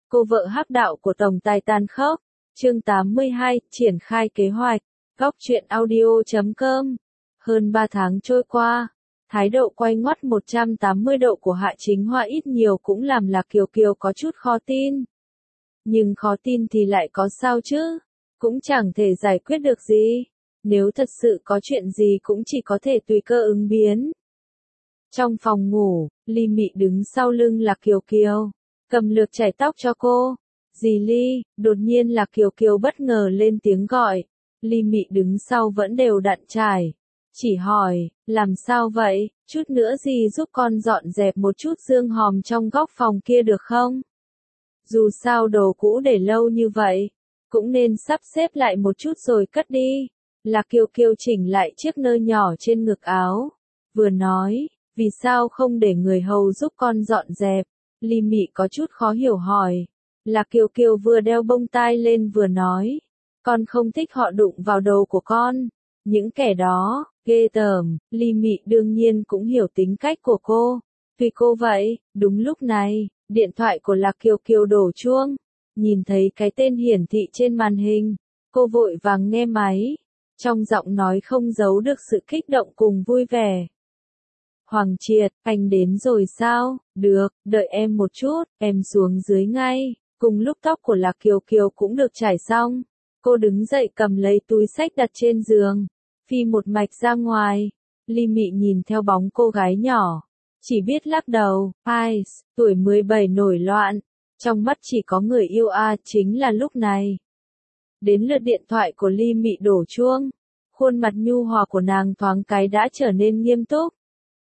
Cô vợ hắc đạo của tổng tài tàn khốc. Chương 82, triển khai kế hoạch. Góc truyện audio.com. Hơn 3 tháng trôi qua, thái độ quay ngoắt 180 độ của Hạ Chính Hoa ít nhiều cũng làm Lạc Kiều Kiều có chút khó tin. Nhưng khó tin thì lại có sao chứ? Cũng chẳng thể giải quyết được gì. Nếu thật sự có chuyện gì cũng chỉ có thể tùy cơ ứng biến. Trong phòng ngủ, Ly Mị đứng sau lưng Lạc Kiều Kiều, cầm lược chải tóc cho cô. Dì Ly, đột nhiên Lạc Kiều Kiều bất ngờ lên tiếng gọi. Ly Mị đứng sau vẫn đều đặn chải. Chỉ hỏi, làm sao vậy, chút nữa dì giúp con dọn dẹp một chút xương hòm trong góc phòng kia được không? Dù sao đồ cũ để lâu như vậy, cũng nên sắp xếp lại một chút rồi cất đi. Lạc Kiều Kiều chỉnh lại chiếc nơ nhỏ trên ngực áo. Vừa nói, vì sao không để người hầu giúp con dọn dẹp? Ly Mị có chút khó hiểu hỏi. Lạc Kiều Kiều vừa đeo bông tai lên vừa nói. Con không thích họ đụng vào đồ của con. Những kẻ đó, ghê tởm. Ly Mị đương nhiên cũng hiểu tính cách của cô. Vì cô vậy, đúng lúc này, điện thoại của Lạc Kiều Kiều đổ chuông. Nhìn thấy cái tên hiển thị trên màn hình, cô vội vàng nghe máy. Trong giọng nói không giấu được sự kích động cùng vui vẻ. Hoàng Triệt, anh đến rồi sao? Được, đợi em một chút, em xuống dưới ngay. Cùng lúc tóc của Lạc Kiều Kiều cũng được trải xong. Cô đứng dậy cầm lấy túi xách đặt trên giường. Phi một mạch ra ngoài. Ly Mị nhìn theo bóng cô gái nhỏ. Chỉ biết lắc đầu, ai, tuổi 17 nổi loạn. Trong mắt chỉ có người yêu chính là lúc này. Đến lượt điện thoại của Ly Mị đổ chuông. Khuôn mặt nhu hòa của nàng thoáng cái đã trở nên nghiêm túc.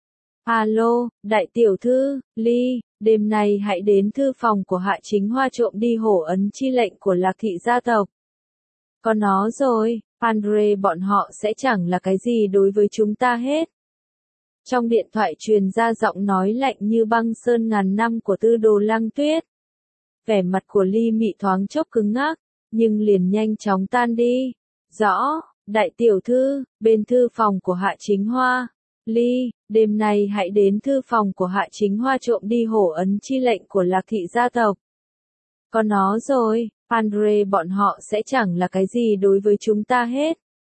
Alo, đại tiểu thư, Ly, đêm nay hãy đến thư phòng của Hạ Chính Hoa trộm đi hổ ấn chi lệnh của Lạc thị gia tộc. Có nó rồi, Andre bọn họ sẽ chẳng là cái gì đối với chúng ta hết. Trong điện thoại truyền ra giọng nói lạnh như băng sơn ngàn năm của Tư Đồ Lăng Tuyết. Vẻ mặt của Ly Mị thoáng chốc cứng ngắc, nhưng liền nhanh chóng tan đi. Rõ, đại tiểu thư, bên thư phòng của Hạ Chính Hoa. Ly, đêm nay hãy đến thư phòng của Hạ Chính Hoa trộm đi hổ ấn chi lệnh của Lạc thị gia tộc. Có nó rồi, Andre bọn họ sẽ chẳng là cái gì đối với chúng ta hết.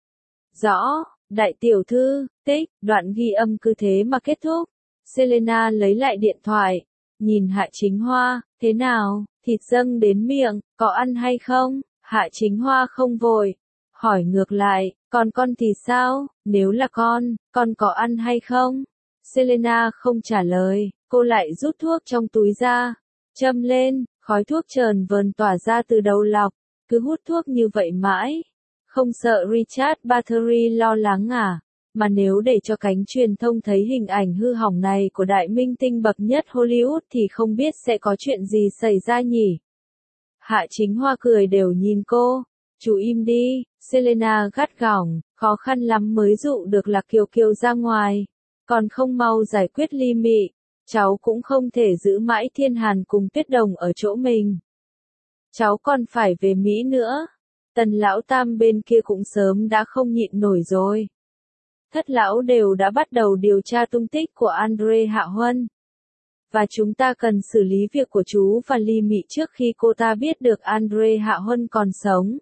Rõ, đại tiểu thư, tích, đoạn ghi âm cứ thế mà kết thúc. Selena lấy lại điện thoại, nhìn Hạ Chính Hoa, thế nào, thịt dâng đến miệng, có ăn hay không? Hạ Chính Hoa không vội, hỏi ngược lại, còn con thì sao, nếu là con có ăn hay không? Selena không trả lời, cô lại rút thuốc trong túi ra, châm lên, khói thuốc chờn vờn tỏa ra từ đầu lọc, cứ hút thuốc như vậy mãi. Không sợ Richard Battery lo lắng à? Mà nếu để cho cánh truyền thông thấy hình ảnh hư hỏng này của đại minh tinh bậc nhất Hollywood thì không biết sẽ có chuyện gì xảy ra nhỉ? Hạ Chính Hoa cười đều nhìn cô. Chú im đi, Selena gắt gỏng, khó khăn lắm mới dụ được Lạc Kiều Kiều ra ngoài. Còn không mau giải quyết Ly Mị, cháu cũng không thể giữ mãi Thiên Hàn cùng Tuyết Đồng ở chỗ mình. Cháu còn phải về Mỹ nữa. Tần lão tam bên kia cũng sớm đã không nhịn nổi rồi. Thất lão đều đã bắt đầu điều tra tung tích của Andre Hạ Huân. Và chúng ta cần xử lý việc của chú và Ly Mị trước khi cô ta biết được Andre Hạ Huân còn sống.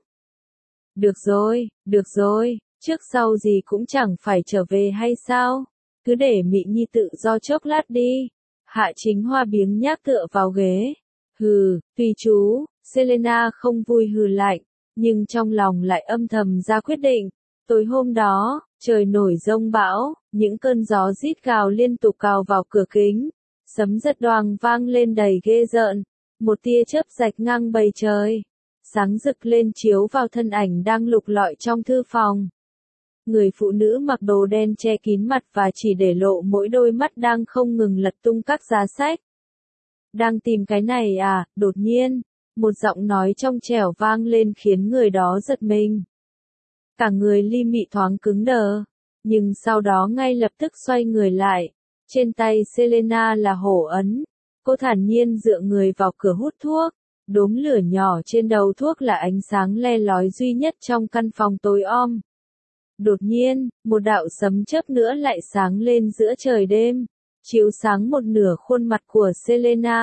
Được rồi, trước sau gì cũng chẳng phải trở về hay sao? Cứ để Mị Nhi tự do chốc lát đi. Hạ Chính Hoa biếng nhác tựa vào ghế. Hừ, tùy chú, Selena không vui hừ lạnh, nhưng trong lòng lại âm thầm ra quyết định. Tối hôm đó, trời nổi giông bão, những cơn gió rít gào liên tục cào vào cửa kính. Sấm giật đoàng vang lên đầy ghê rợn, một tia chớp rạch ngang bầu trời. Sáng rực lên chiếu vào thân ảnh đang lục lọi trong thư phòng. Người phụ nữ mặc đồ đen che kín mặt và chỉ để lộ mỗi đôi mắt đang không ngừng lật tung các giá sách. Đang tìm cái này à? Đột nhiên, một giọng nói trong trẻo vang lên khiến người đó giật mình. Cả người Ly Mị thoáng cứng đờ, nhưng sau đó ngay lập tức xoay người lại. Trên tay Selena là hổ ấn. Cô thản nhiên dựa người vào cửa hút thuốc. Đốm lửa nhỏ trên đầu thuốc là ánh sáng le lói duy nhất trong căn phòng tối om. Đột nhiên, một đạo sấm chớp nữa lại sáng lên giữa trời đêm, chiếu sáng một nửa khuôn mặt của Selena.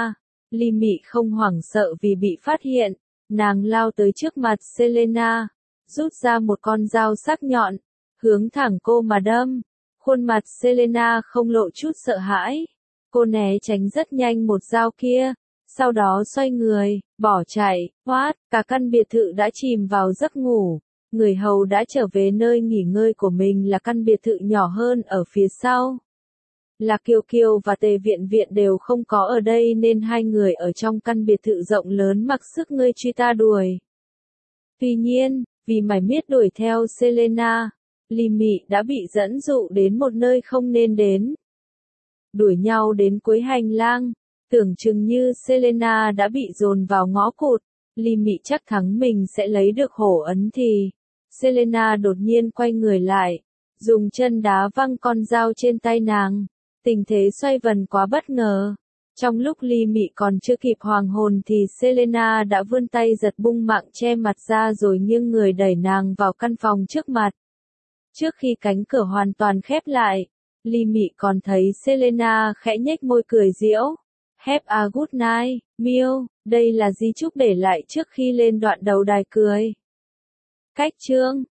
Ly Mị không hoảng sợ vì bị phát hiện, nàng lao tới trước mặt Selena, rút ra một con dao sắc nhọn, hướng thẳng cô mà đâm. Khuôn mặt Selena không lộ chút sợ hãi, cô né tránh rất nhanh một dao kia, sau đó xoay người, bỏ chạy, cả căn biệt thự đã chìm vào giấc ngủ. Người hầu đã trở về nơi nghỉ ngơi của mình là căn biệt thự nhỏ hơn ở phía sau. Lạc Kiều Kiều và Tề Viện Viện đều không có ở đây nên hai người ở trong căn biệt thự rộng lớn mặc sức ngươi truy ta đuổi. Tuy nhiên, vì mải miết đuổi theo Selena, Ly Mị đã bị dẫn dụ đến một nơi không nên đến. Đuổi nhau đến cuối hành lang, tưởng chừng như Selena đã bị dồn vào ngõ cụt, Ly Mị chắc thắng mình sẽ lấy được hổ ấn thì Selena đột nhiên quay người lại, dùng chân đá văng con dao trên tay nàng. Tình thế xoay vần quá bất ngờ. Trong lúc Ly Mị còn chưa kịp hoàng hồn thì Selena đã vươn tay giật bung mạng che mặt ra rồi nghiêng người đẩy nàng vào căn phòng trước mặt. Trước khi cánh cửa hoàn toàn khép lại, Ly Mị còn thấy Selena khẽ nhếch môi cười giễu. Have a good night, Miêu, đây là di chúc để lại trước khi lên đoạn đầu đài cười. Cách chương